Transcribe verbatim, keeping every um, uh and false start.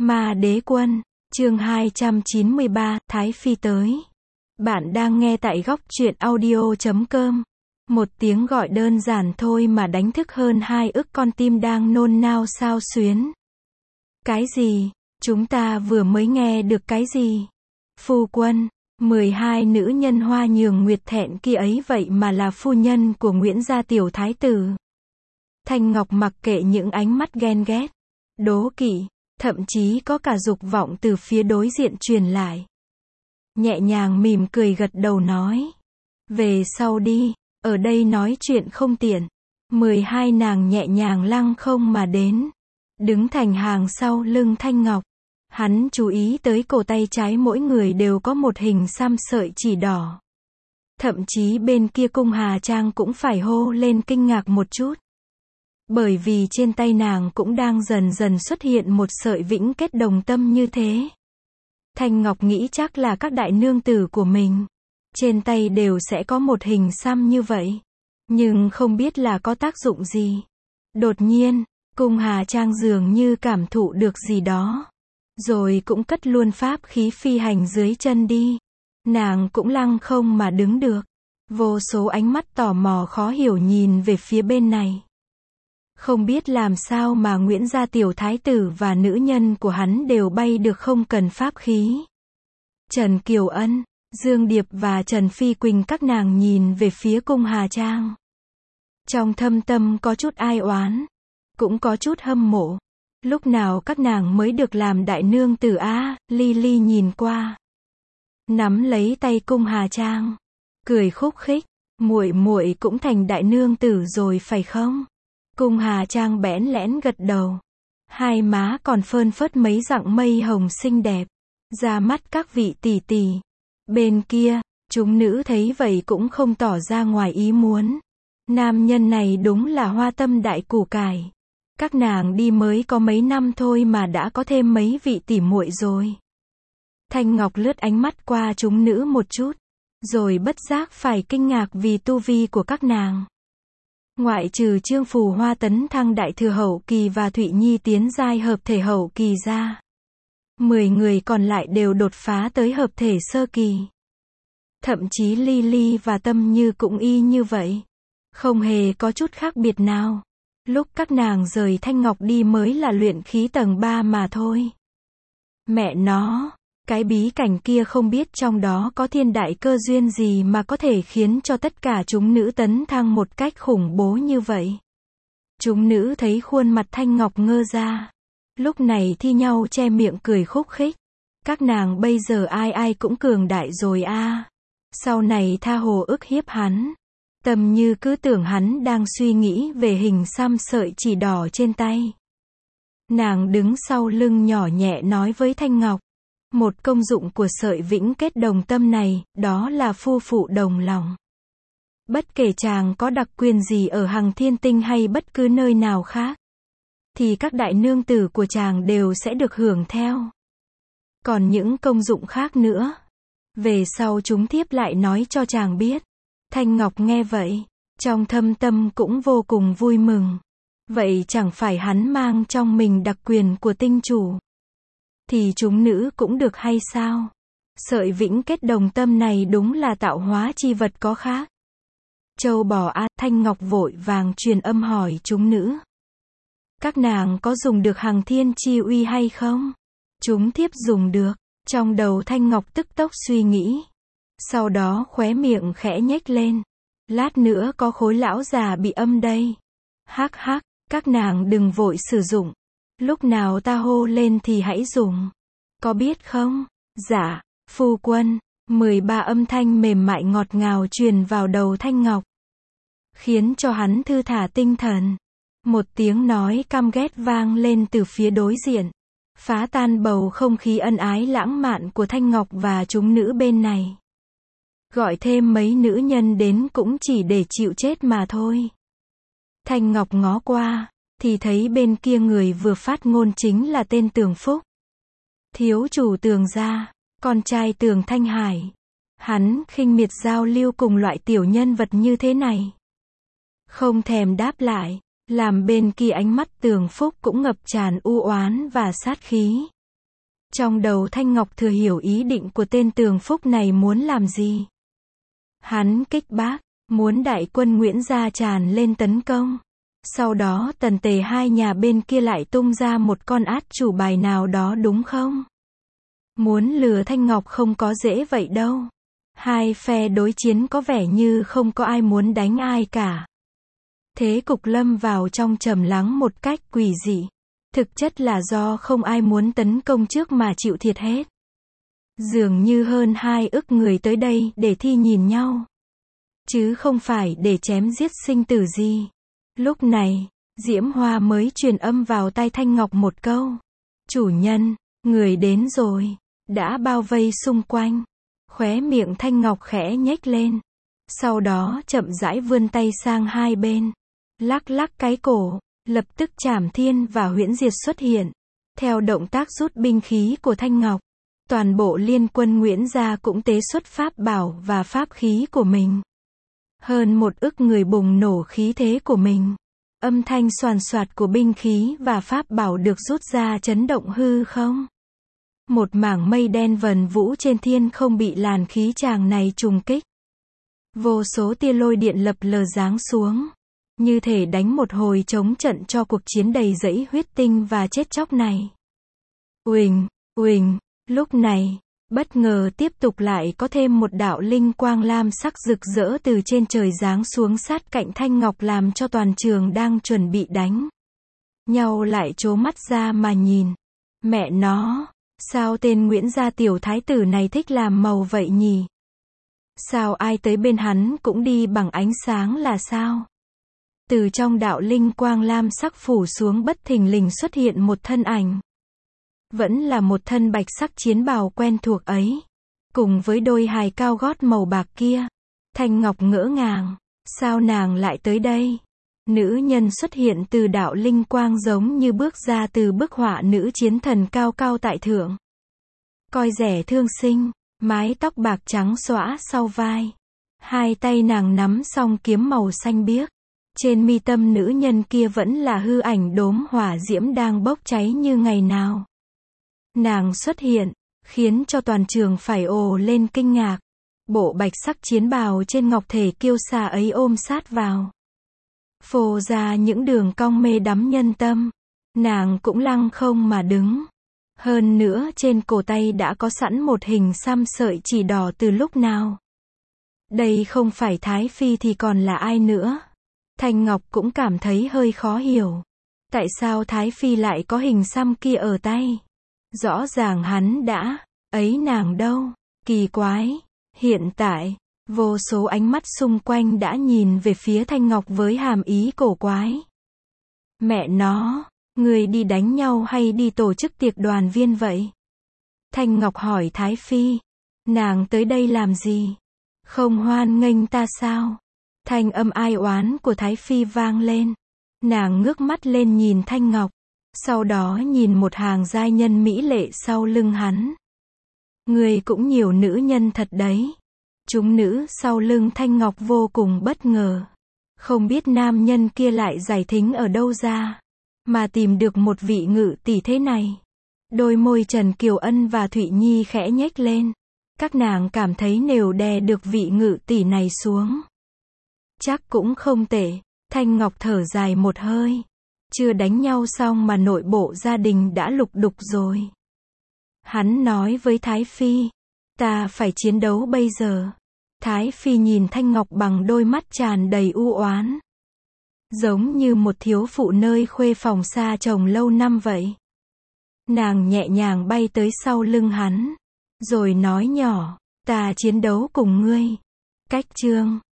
Ma Đế Quân, chương hai trăm chín mươi ba, Thái Phi tới. Bạn đang nghe tại góc truyện audio chấm com. Một tiếng gọi đơn giản thôi mà đánh thức hơn hai ức con tim đang nôn nao xao xuyến. Cái gì? Chúng ta vừa mới nghe được cái gì? Phu quân, mười hai nữ nhân Hoa Nhường Nguyệt thẹn kia ấy vậy mà là phu nhân của Nguyễn gia tiểu thái tử. Thanh Ngọc mặc kệ những ánh mắt ghen ghét, đố kỵ, thậm chí có cả dục vọng từ phía đối diện truyền lại. Nhẹ nhàng mỉm cười gật đầu nói. Về sau đi, ở đây nói chuyện không tiện. mười hai nàng nhẹ nhàng lăng không mà đến. Đứng thành hàng sau lưng Thanh Ngọc. Hắn chú ý tới cổ tay trái mỗi người đều có một hình xăm sợi chỉ đỏ. Thậm chí bên kia Cung Hà Trang cũng phải hô lên kinh ngạc một chút. Bởi vì trên tay nàng cũng đang dần dần xuất hiện một sợi vĩnh kết đồng tâm như thế. Thanh Ngọc nghĩ chắc là các đại nương tử của mình. Trên tay đều sẽ có một hình xăm như vậy. Nhưng không biết là có tác dụng gì. Đột nhiên, Cung Hà Trang dường như cảm thụ được gì đó. Rồi cũng cất luôn pháp khí phi hành dưới chân đi. Nàng cũng lăng không mà đứng được. Vô số ánh mắt tò mò khó hiểu nhìn về phía bên này. Không biết làm sao mà Nguyễn gia tiểu thái tử và nữ nhân của hắn đều bay được không cần pháp khí. Trần Kiều Ân, Dương Điệp và Trần Phi Quỳnh các nàng nhìn về phía Cung Hà Trang. Trong thâm tâm có chút ai oán, cũng có chút hâm mộ. Lúc nào các nàng mới được làm đại nương tử á? Ly nhìn qua, nắm lấy tay Cung Hà Trang, cười khúc khích, muội muội cũng thành đại nương tử rồi phải không? Cung Hà Trang bẽn lẽn gật đầu. Hai má còn phơn phớt mấy dặng mây hồng xinh đẹp. Ra mắt các vị tỷ tỷ. Bên kia, chúng nữ thấy vậy cũng không tỏ ra ngoài ý muốn. Nam nhân này đúng là hoa tâm đại củ cải. Các nàng đi mới có mấy năm thôi mà đã có thêm mấy vị tỷ muội rồi. Thanh Ngọc lướt ánh mắt qua chúng nữ một chút. Rồi bất giác phải kinh ngạc vì tu vi của các nàng. Ngoại trừ Trương Phù Hoa tấn thăng đại thừa hậu kỳ và Thụy Nhi tiến giai hợp thể hậu kỳ ra. Mười người còn lại đều đột phá tới hợp thể sơ kỳ. Thậm chí Ly Ly và Tâm Như cũng y như vậy. Không hề có chút khác biệt nào. Lúc các nàng rời Thanh Ngọc đi mới là luyện khí tầng ba mà thôi. Mẹ nó, cái bí cảnh kia không biết trong đó có thiên đại cơ duyên gì mà có thể khiến cho tất cả chúng nữ tấn thăng một cách khủng bố như vậy. Chúng nữ thấy khuôn mặt Thanh Ngọc ngơ ra. Lúc này thi nhau che miệng cười khúc khích. Các nàng bây giờ ai ai cũng cường đại rồi a. À. Sau này tha hồ ức hiếp hắn. Tâm Như cứ tưởng hắn đang suy nghĩ về hình xăm sợi chỉ đỏ trên tay. Nàng đứng sau lưng nhỏ nhẹ nói với Thanh Ngọc. Một công dụng của sợi vĩnh kết đồng tâm này, đó là phu phụ đồng lòng. Bất kể chàng có đặc quyền gì ở Hằng Thiên Tinh hay bất cứ nơi nào khác, thì các đại nương tử của chàng đều sẽ được hưởng theo. Còn những công dụng khác nữa, về sau chúng thiếp lại nói cho chàng biết. Thanh Ngọc nghe vậy, trong thâm tâm cũng vô cùng vui mừng. Vậy chẳng phải hắn mang trong mình đặc quyền của tinh chủ, thì chúng nữ cũng được hay sao? Sợi vĩnh kết đồng tâm này đúng là tạo hóa chi vật có khác. Châu bò a. Thanh Ngọc vội vàng truyền âm hỏi chúng nữ. Các nàng có dùng được Hằng Thiên chi uy hay không? Chúng thiếp dùng được. Trong đầu Thanh Ngọc tức tốc suy nghĩ. Sau đó khóe miệng khẽ nhếch lên. Lát nữa có khối lão già bị âm đây. Hắc hắc, các nàng đừng vội sử dụng. Lúc nào ta hô lên thì hãy dùng. Có biết không? Dạ, phu quân. mười ba âm thanh mềm mại ngọt ngào truyền vào đầu Thanh Ngọc. Khiến cho hắn thư thả tinh thần. Một tiếng nói căm ghét vang lên từ phía đối diện. Phá tan bầu không khí ân ái lãng mạn của Thanh Ngọc và chúng nữ bên này. Gọi thêm mấy nữ nhân đến cũng chỉ để chịu chết mà thôi. Thanh Ngọc ngó qua, thì thấy bên kia người vừa phát ngôn chính là tên Tường Phúc. Thiếu chủ Tường gia, con trai Tường Thanh Hải. Hắn khinh miệt giao lưu cùng loại tiểu nhân vật như thế này. Không thèm đáp lại, làm bên kia ánh mắt Tường Phúc cũng ngập tràn u oán và sát khí. Trong đầu Thanh Ngọc thừa hiểu ý định của tên Tường Phúc này muốn làm gì. Hắn kích bác, muốn đại quân Nguyễn gia tràn lên tấn công. Sau đó Tần Tề hai nhà bên kia lại tung ra một con át chủ bài nào đó đúng không? Muốn lừa Thanh Ngọc không có dễ vậy đâu. Hai phe đối chiến có vẻ như không có ai muốn đánh ai cả. Thế cục lâm vào trong trầm lắng một cách quỷ dị. Thực chất là do không ai muốn tấn công trước mà chịu thiệt hết. Dường như hơn hai ức người tới đây để thi nhìn nhau. Chứ không phải để chém giết sinh tử gì. Lúc này, Diễm Hoa mới truyền âm vào tai Thanh Ngọc một câu. Chủ nhân, người đến rồi. Đã bao vây xung quanh. Khóe miệng Thanh Ngọc khẽ nhếch lên. Sau đó chậm rãi vươn tay sang hai bên. Lắc lắc cái cổ. Lập tức Trảm Thiên và Huyễn Diệt xuất hiện. Theo động tác rút binh khí của Thanh Ngọc, toàn bộ liên quân Nguyễn gia cũng tế xuất pháp bảo và pháp khí của mình. Hơn một ức người bùng nổ khí thế của mình. Âm thanh xoàn xoạt của binh khí và pháp bảo được rút ra chấn động hư không. Một mảng mây đen vần vũ trên thiên không bị làn khí tràng này trùng kích. Vô số tia lôi điện lập lờ giáng xuống. Như thể đánh một hồi chống trận cho cuộc chiến đầy dẫy huyết tinh và chết chóc này. Uỳnh, uỳnh, lúc này, bất ngờ tiếp tục lại có thêm một đạo linh quang lam sắc rực rỡ từ trên trời giáng xuống sát cạnh Thanh Ngọc làm cho toàn trường đang chuẩn bị đánh nhau lại trố mắt ra mà nhìn. Mẹ nó, sao tên Nguyễn gia tiểu thái tử này thích làm màu vậy nhỉ? Sao ai tới bên hắn cũng đi bằng ánh sáng là sao? Từ trong đạo linh quang lam sắc phủ xuống bất thình lình xuất hiện một thân ảnh. Vẫn là một thân bạch sắc chiến bào quen thuộc ấy. Cùng với đôi hài cao gót màu bạc kia. Thanh Ngọc ngỡ ngàng. Sao nàng lại tới đây? Nữ nhân xuất hiện từ đạo linh quang giống như bước ra từ bức họa nữ chiến thần cao cao tại thượng. Coi rẻ thương sinh, mái tóc bạc trắng xõa sau vai. Hai tay nàng nắm song kiếm màu xanh biếc. Trên mi tâm nữ nhân kia vẫn là hư ảnh đốm hỏa diễm đang bốc cháy như ngày nào. Nàng xuất hiện, khiến cho toàn trường phải ồ lên kinh ngạc. Bộ bạch sắc chiến bào trên ngọc thể kiêu sa ấy ôm sát vào. Phô ra những đường cong mê đắm nhân tâm. Nàng cũng lăng không mà đứng. Hơn nữa trên cổ tay đã có sẵn một hình xăm sợi chỉ đỏ từ lúc nào. Đây không phải Thái Phi thì còn là ai nữa? Thanh Ngọc cũng cảm thấy hơi khó hiểu. Tại sao Thái Phi lại có hình xăm kia ở tay? Rõ ràng hắn đã, ấy nàng đâu? Kỳ quái. Hiện tại, vô số ánh mắt xung quanh đã nhìn về phía Thanh Ngọc với hàm ý cổ quái. Mẹ nó, người đi đánh nhau hay đi tổ chức tiệc đoàn viên vậy? Thanh Ngọc hỏi Thái Phi. Nàng tới đây làm gì? Không hoan nghênh ta sao? Thanh âm ai oán của Thái Phi vang lên. Nàng ngước mắt lên nhìn Thanh Ngọc. Sau đó nhìn một hàng giai nhân mỹ lệ sau lưng hắn. Người cũng nhiều nữ nhân thật đấy. Chúng nữ sau lưng Thanh Ngọc vô cùng bất ngờ. Không biết nam nhân kia lại giải thính ở đâu ra. Mà tìm được một vị ngự tỷ thế này. Đôi môi Trần Kiều Ân và Thụy Nhi khẽ nhếch lên. Các nàng cảm thấy nếu đè được vị ngự tỷ này xuống. Chắc cũng không tệ. Thanh Ngọc thở dài một hơi. Chưa đánh nhau xong mà nội bộ gia đình đã lục đục rồi. Hắn nói với Thái Phi. Ta phải chiến đấu bây giờ. Thái Phi nhìn Thanh Ngọc bằng đôi mắt tràn đầy u oán. Giống như một thiếu phụ nơi khuê phòng xa chồng lâu năm vậy. Nàng nhẹ nhàng bay tới sau lưng hắn. Rồi nói nhỏ. Ta chiến đấu cùng ngươi. Cách chương.